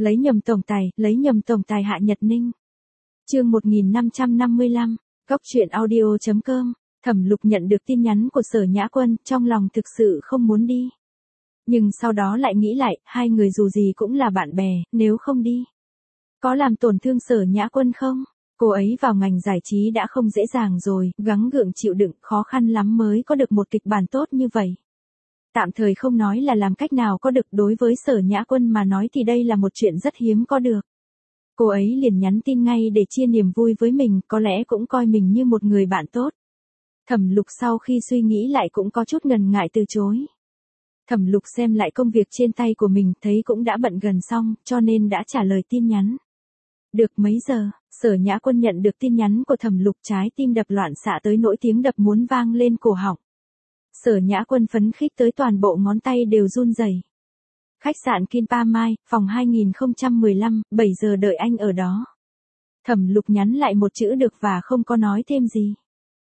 lấy nhầm tổng tài Hạ Nhật Ninh. Chương 1555, Cóc truyện audio.com. Thẩm Lục nhận được tin nhắn của Sở Nhã Quân, trong lòng thực sự không muốn đi. Nhưng sau đó lại nghĩ lại, hai người dù gì cũng là bạn bè, nếu không đi, có làm tổn thương Sở Nhã Quân không? Cô ấy vào ngành giải trí đã không dễ dàng rồi, gắng gượng chịu đựng, khó khăn lắm mới có được một kịch bản tốt như vậy. Tạm thời không nói là làm cách nào có được, đối với Sở Nhã Quân mà nói thì đây là một chuyện rất hiếm có được. Cô ấy liền nhắn tin ngay để chia niềm vui với mình, có lẽ cũng coi mình như một người bạn tốt. Thẩm Lục sau khi suy nghĩ lại cũng có chút ngần ngại từ chối. Thẩm Lục xem lại công việc trên tay của mình, thấy cũng đã bận gần xong, cho nên đã trả lời tin nhắn. Được mấy giờ, Sở Nhã Quân nhận được tin nhắn của Thẩm Lục, trái tim đập loạn xạ tới nỗi tiếng đập muốn vang lên cổ họng. Sở Nhã Quân phấn khích tới toàn bộ ngón tay đều run rẩy. Khách sạn Kinpa Mai, phòng 2015, 7 giờ đợi anh ở đó. Thẩm Lục nhắn lại một chữ được và không có nói thêm gì.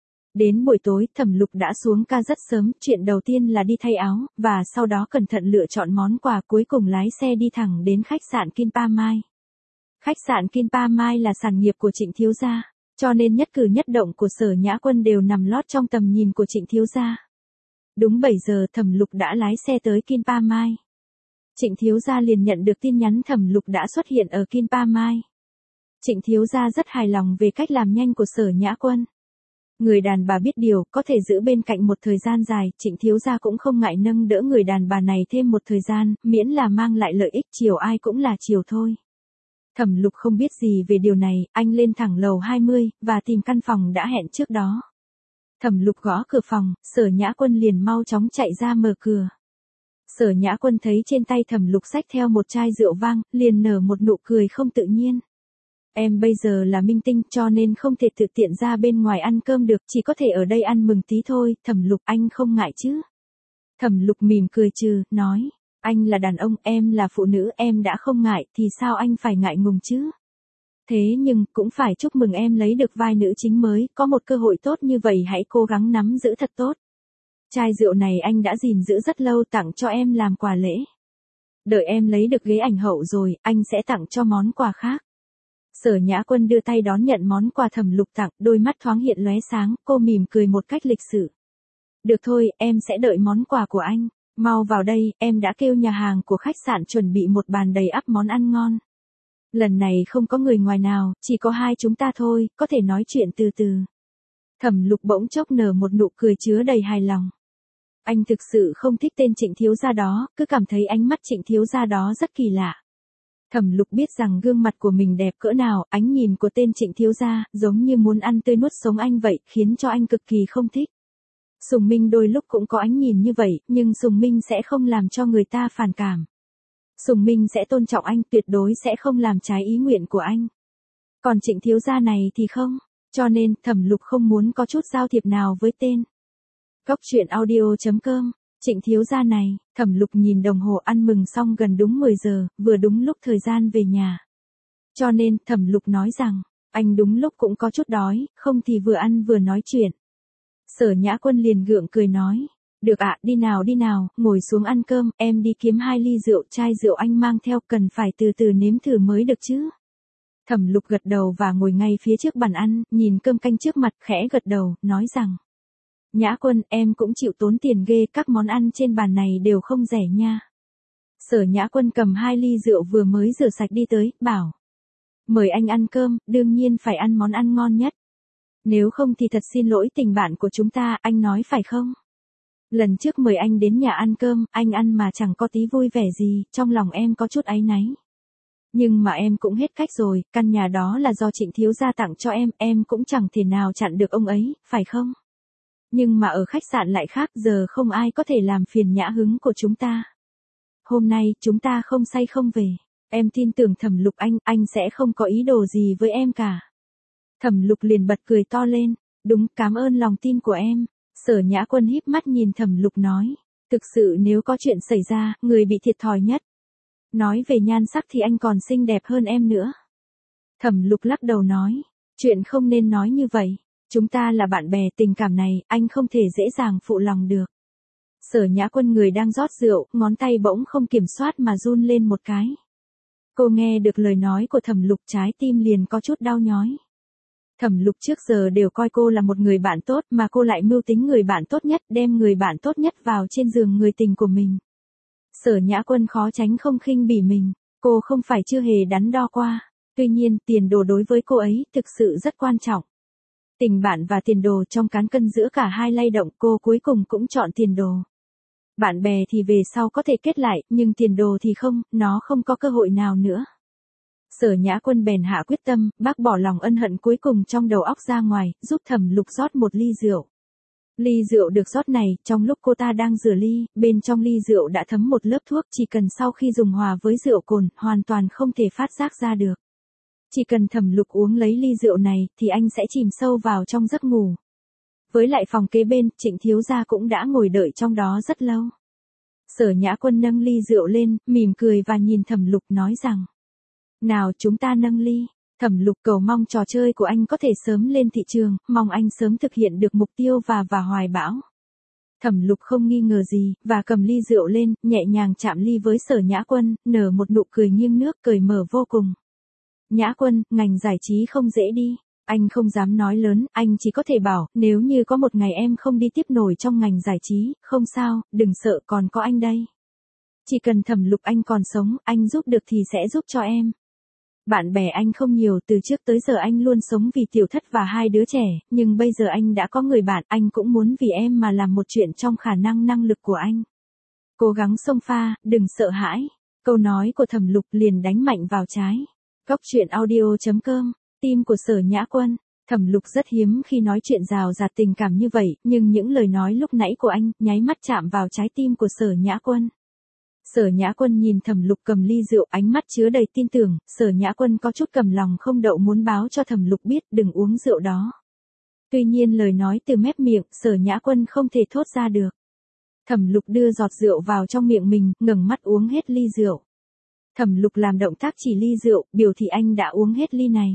Đến buổi tối, Thẩm Lục đã xuống ca rất sớm, chuyện đầu tiên là đi thay áo, và sau đó cẩn thận lựa chọn món quà, cuối cùng lái xe đi thẳng đến khách sạn Kinpa Mai. Khách sạn Kinpa Mai là sản nghiệp của Trịnh thiếu gia, cho nên nhất cử nhất động của Sở Nhã Quân đều nằm lót trong tầm nhìn của Trịnh thiếu gia. Đúng 7 giờ Thẩm Lục đã lái xe tới Kinpa Mai. Trịnh thiếu gia liền nhận được tin nhắn Thẩm Lục đã xuất hiện ở Kinpa Mai. Trịnh thiếu gia rất hài lòng về cách làm nhanh của Sở Nhã Quân. Người đàn bà biết điều, có thể giữ bên cạnh một thời gian dài, Trịnh thiếu gia cũng không ngại nâng đỡ người đàn bà này thêm một thời gian, miễn là mang lại lợi ích, chiều ai cũng là chiều thôi. Thẩm Lục không biết gì về điều này, anh lên thẳng lầu 20, và tìm căn phòng đã hẹn trước đó. Thẩm Lục gõ cửa phòng, Sở Nhã Quân liền mau chóng chạy ra mở cửa. Sở Nhã Quân thấy trên tay Thẩm Lục xách theo một chai rượu vang, liền nở một nụ cười không tự nhiên. Em bây giờ là minh tinh cho nên không thể tự tiện ra bên ngoài ăn cơm được, chỉ có thể ở đây ăn mừng tí thôi. Thẩm Lục, anh không ngại chứ? Thẩm Lục mỉm cười trừ, nói, anh là đàn ông, em là phụ nữ, em đã không ngại, thì sao anh phải ngại ngùng chứ? Thế nhưng, cũng phải chúc mừng em lấy được vai nữ chính mới, có một cơ hội tốt như vậy hãy cố gắng nắm giữ thật tốt. Chai rượu này anh đã gìn giữ rất lâu, tặng cho em làm quà lễ. Đợi em lấy được ghế ảnh hậu rồi, anh sẽ tặng cho món quà khác. Sở Nhã Quân đưa tay đón nhận món quà Thẩm Lục tặng, đôi mắt thoáng hiện lóe sáng, cô mỉm cười một cách lịch sự. Được thôi, em sẽ đợi món quà của anh. Mau vào đây, em đã kêu nhà hàng của khách sạn chuẩn bị một bàn đầy ắp món ăn ngon. Lần này không có người ngoài nào, chỉ có hai chúng ta thôi, có thể nói chuyện từ từ. Thẩm Lục bỗng chốc nở một nụ cười chứa đầy hài lòng. Anh thực sự không thích tên Trịnh thiếu gia đó, cứ cảm thấy ánh mắt Trịnh thiếu gia đó rất kỳ lạ. Thẩm Lục biết rằng gương mặt của mình đẹp cỡ nào, ánh nhìn của tên Trịnh thiếu gia, giống như muốn ăn tươi nuốt sống anh vậy, khiến cho anh cực kỳ không thích. Sùng Minh đôi lúc cũng có ánh nhìn như vậy, nhưng Sùng Minh sẽ không làm cho người ta phản cảm. Sùng Minh sẽ tôn trọng anh, tuyệt đối sẽ không làm trái ý nguyện của anh. Còn Trịnh thiếu gia này thì không, cho nên Thẩm Lục không muốn có chút giao thiệp nào với tên. Cóc truyện audio.com. Trịnh thiếu gia này, Thẩm Lục nhìn đồng hồ, ăn mừng xong gần đúng 10 giờ, vừa đúng lúc thời gian về nhà. Cho nên, Thẩm Lục nói rằng, anh đúng lúc cũng có chút đói, không thì vừa ăn vừa nói chuyện. Sở Nhã Quân liền gượng cười nói, được ạ, đi nào, ngồi xuống ăn cơm, em đi kiếm 2 ly rượu, chai rượu anh mang theo cần phải từ từ nếm thử mới được chứ. Thẩm Lục gật đầu và ngồi ngay phía trước bàn ăn, nhìn cơm canh trước mặt, khẽ gật đầu, nói rằng, Nhã Quân, em cũng chịu tốn tiền ghê, các món ăn trên bàn này đều không rẻ nha. Sở Nhã Quân cầm 2 ly rượu vừa mới rửa sạch đi tới, bảo, mời anh ăn cơm, đương nhiên phải ăn món ăn ngon nhất. Nếu không thì thật xin lỗi tình bạn của chúng ta, anh nói phải không? Lần trước mời anh đến nhà ăn cơm, anh ăn mà chẳng có tí vui vẻ gì, trong lòng em có chút áy náy. Nhưng mà em cũng hết cách rồi, căn nhà đó là do Trịnh thiếu gia tặng cho em cũng chẳng thể nào chặn được ông ấy, phải không? Nhưng mà ở khách sạn lại khác, giờ không ai có thể làm phiền nhã hứng của chúng ta. Hôm nay, chúng ta không say không về. Em tin tưởng Thẩm Lục anh sẽ không có ý đồ gì với em cả. Thẩm Lục liền bật cười to lên, đúng, cảm ơn lòng tin của em. Sở Nhã Quân híp mắt nhìn Thẩm Lục nói, thực sự nếu có chuyện xảy ra, người bị thiệt thòi nhất. Nói về nhan sắc thì anh còn xinh đẹp hơn em nữa. Thẩm Lục lắc đầu nói, chuyện không nên nói như vậy. Chúng ta là bạn bè, tình cảm này, anh không thể dễ dàng phụ lòng được. Sở Nhã Quân người đang rót rượu, ngón tay bỗng không kiểm soát mà run lên một cái. Cô nghe được lời nói của Thẩm Lục trái tim liền có chút đau nhói. Thẩm Lục trước giờ đều coi cô là một người bạn tốt mà cô lại mưu tính người bạn tốt nhất, đem người bạn tốt nhất vào trên giường người tình của mình. Sở Nhã Quân khó tránh không khinh bỉ mình, cô không phải chưa hề đắn đo qua, tuy nhiên tiền đồ đối với cô ấy thực sự rất quan trọng. Tình bạn và tiền đồ trong cán cân giữa cả hai lay động, cô cuối cùng cũng chọn tiền đồ. Bạn bè thì về sau có thể kết lại, nhưng tiền đồ thì không, nó không có cơ hội nào nữa. Sở Nhã Quân bèn hạ quyết tâm, bác bỏ lòng ân hận cuối cùng trong đầu óc ra ngoài, giúp Thẩm Lục rót một ly rượu. Ly rượu được rót này, trong lúc cô ta đang rửa ly, bên trong ly rượu đã thấm một lớp thuốc, chỉ cần sau khi dùng hòa với rượu cồn, hoàn toàn không thể phát giác ra được. Chỉ cần Thẩm Lục uống lấy ly rượu này, thì anh sẽ chìm sâu vào trong giấc ngủ. Với lại phòng kế bên, Trịnh thiếu gia cũng đã ngồi đợi trong đó rất lâu. Sở Nhã Quân nâng ly rượu lên, mỉm cười và nhìn Thẩm Lục nói rằng: nào chúng ta nâng ly. Thẩm Lục cầu mong trò chơi của anh có thể sớm lên thị trường, mong anh sớm thực hiện được mục tiêu và hoài bão. Thẩm Lục không nghi ngờ gì, và cầm ly rượu lên, nhẹ nhàng chạm ly với Sở Nhã Quân, nở một nụ cười nghiêng nước, cởi mở vô cùng. Nhã Quân, ngành giải trí không dễ đi. Anh không dám nói lớn, anh chỉ có thể bảo, nếu như có một ngày em không đi tiếp nổi trong ngành giải trí, không sao, đừng sợ, còn có anh đây. Chỉ cần Thẩm Lục anh còn sống, anh giúp được thì sẽ giúp cho em. Bạn bè anh không nhiều, từ trước tới giờ anh luôn sống vì tiểu thất và hai đứa trẻ, nhưng bây giờ anh đã có người bạn, anh cũng muốn vì em mà làm một chuyện trong khả năng lực của anh. Cố gắng xông pha, đừng sợ hãi. Câu nói của Thẩm Lục liền đánh mạnh vào trái. Cóc truyện audio.com, tim của Sở Nhã Quân. Thẩm Lục rất hiếm khi nói chuyện rào rạt tình cảm như vậy, nhưng những lời nói lúc nãy của anh, nháy mắt chạm vào trái tim của Sở Nhã Quân. Sở Nhã Quân nhìn Thẩm Lục cầm ly rượu, ánh mắt chứa đầy tin tưởng, Sở Nhã Quân có chút cầm lòng không đậu muốn báo cho Thẩm Lục biết đừng uống rượu đó. Tuy nhiên lời nói từ mép miệng, Sở Nhã Quân không thể thốt ra được. Thẩm Lục đưa giọt rượu vào trong miệng mình, ngẩng mắt uống hết ly rượu. Thẩm Lục làm động tác chỉ ly rượu, biểu thị anh đã uống hết ly này.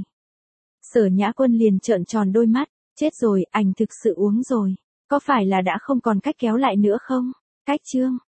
Sở Nhã Quân liền trợn tròn đôi mắt, chết rồi, anh thực sự uống rồi. Có phải là đã không còn cách kéo lại nữa không? Cách chương